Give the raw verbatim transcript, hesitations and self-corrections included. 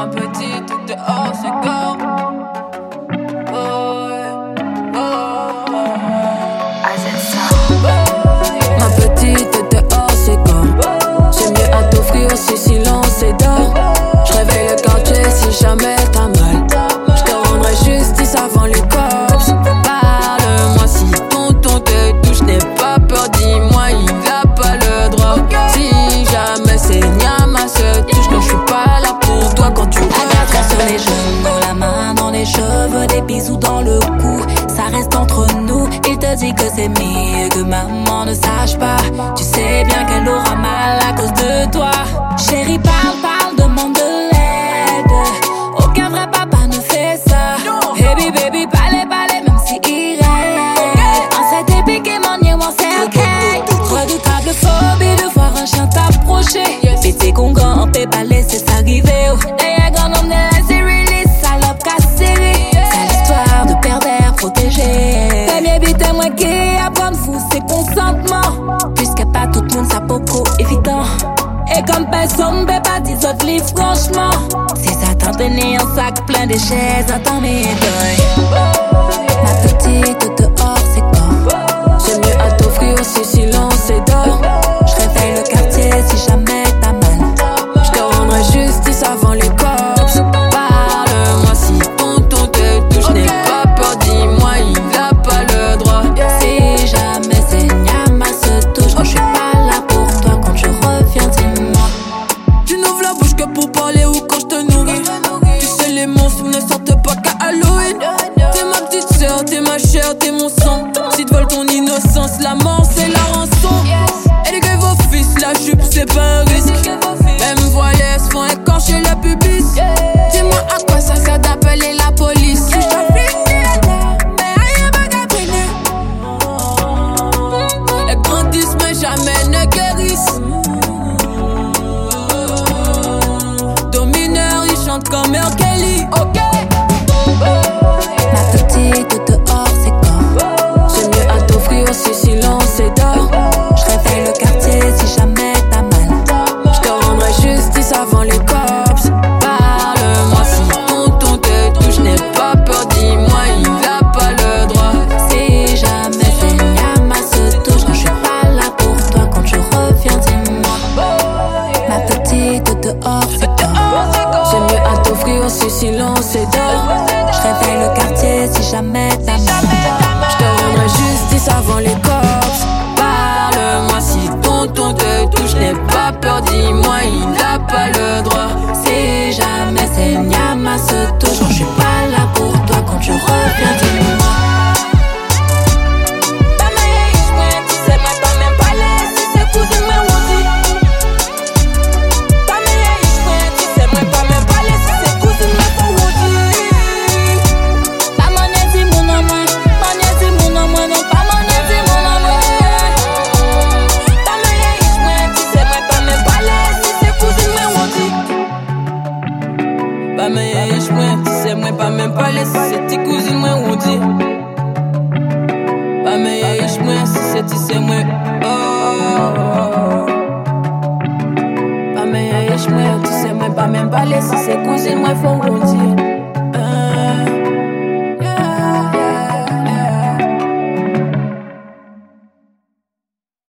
Ma petite, tout dehors, c'est quand. Oh, yeah. Oh, oh. Ma petite, dehors, c'est quand. J'ai mieux à t'offrir si silence et d'or. J'réveille le quartier si jamais t'as mal. J'te rendrai justice avant les cops. Parle-moi si tonton te touche, n'aie pas peur, dis-moi, il a pas le droit. Si jamais c'est Nyama se touche, non, j'suis pas là pour toi quand tu reviens. Sur les genoux, la main dans les cheveux, des bisous dans le cou. Ça reste entre nous, il te dit que c'est mieux que maman ne sache pas. Tu sais bien qu'elle aura mal à cause de toi. Chérie, parle, parle, demande de l'aide. Aucun vrai papa ne fait ça. Baby, baby, parlez, parlez, même si il rêve. On s'est piqué, mon nier, mon c'est ok. Redoutable phobie de voir un chien t'approcher. Pété qu'on gagne, on peut pas laisser ça arriver. D'ailleurs, quand on est là, c'est release, salope cassée. C'est l'histoire de pervers protégé. T'as bien vite, moi qui apprendre fou, c'est consentement. Puisque pas tout le monde, ça beaucoup évident. Et comme personne ne peut pas dire autres livres, franchement. Si ça t'entraîne un sac plein de chaises, attends mes deuils. Ma petite, dehors, c'est quand. J'ai mieux à t'offrir si silence et d'or. J'réveille le quartier si jamais t'as mal. J'te rendrai justice avant les cops. Parle-moi si tonton te touche, n'aie pas peur, dis-moi, il a pas le droit. Si jamais c'est Nyama se touche, quand j'suis pas là pour toi, quand je reviens, dis-moi. Tu n'ouvres la bouche que pour parler ou quand j'te nourris. Tu sais les monstres ne sortent pas qu'à Halloween. T'es ma petite sœur, t'es ma chair, t'es mon sang. Si te volent ton innocence, la mort c'est la rançon. Éduquez vos fils, la jupe c'est pas un risque. Même voyez se font écorcher la pubis. Dis-moi à quoi ça sert d'appeler la police. Elles grandissent mais jamais ne guérissent. Domineur, ils chantent comme R. Kelly. Ok. Ma petite, dehors, c'est quand. J'ai mieux à t'offrir si silence et d'or. J'réveille le quartier si jamais t'as mal. J'te rendrai justice avant les cops. Parle-moi si tonton te touche, n'aie pas peur, dis-moi, il a pas le droit. Si jamais c'est Nyama se touche, quand j'suis pas là pour toi, quand je reviens, dis-moi. Ma petite, dehors, c'est quand. J'ai mieux à t'offrir si silence et d'or. J'réveille le quartier si jamais t'as mal. J'te rendrai justice avant les cops. Parle-moi si tonton te touche, n'aie pas peur, dis-moi, il a pas le droit. Si jamais c'est Nyama se touche, quand j'suis pas là pour toi, quand tu reviens, dis-moi. Pas mais y'a j'mouais, tu sais moi pas même pas laisser c'est tes cousines moi on dit. Pas mais y'a j'mouais, si c'est tu sais moi. Oh. Pas mais y'a j'mouais, tu sais moi pas même pas laisser c'est cousines moi faut on dit.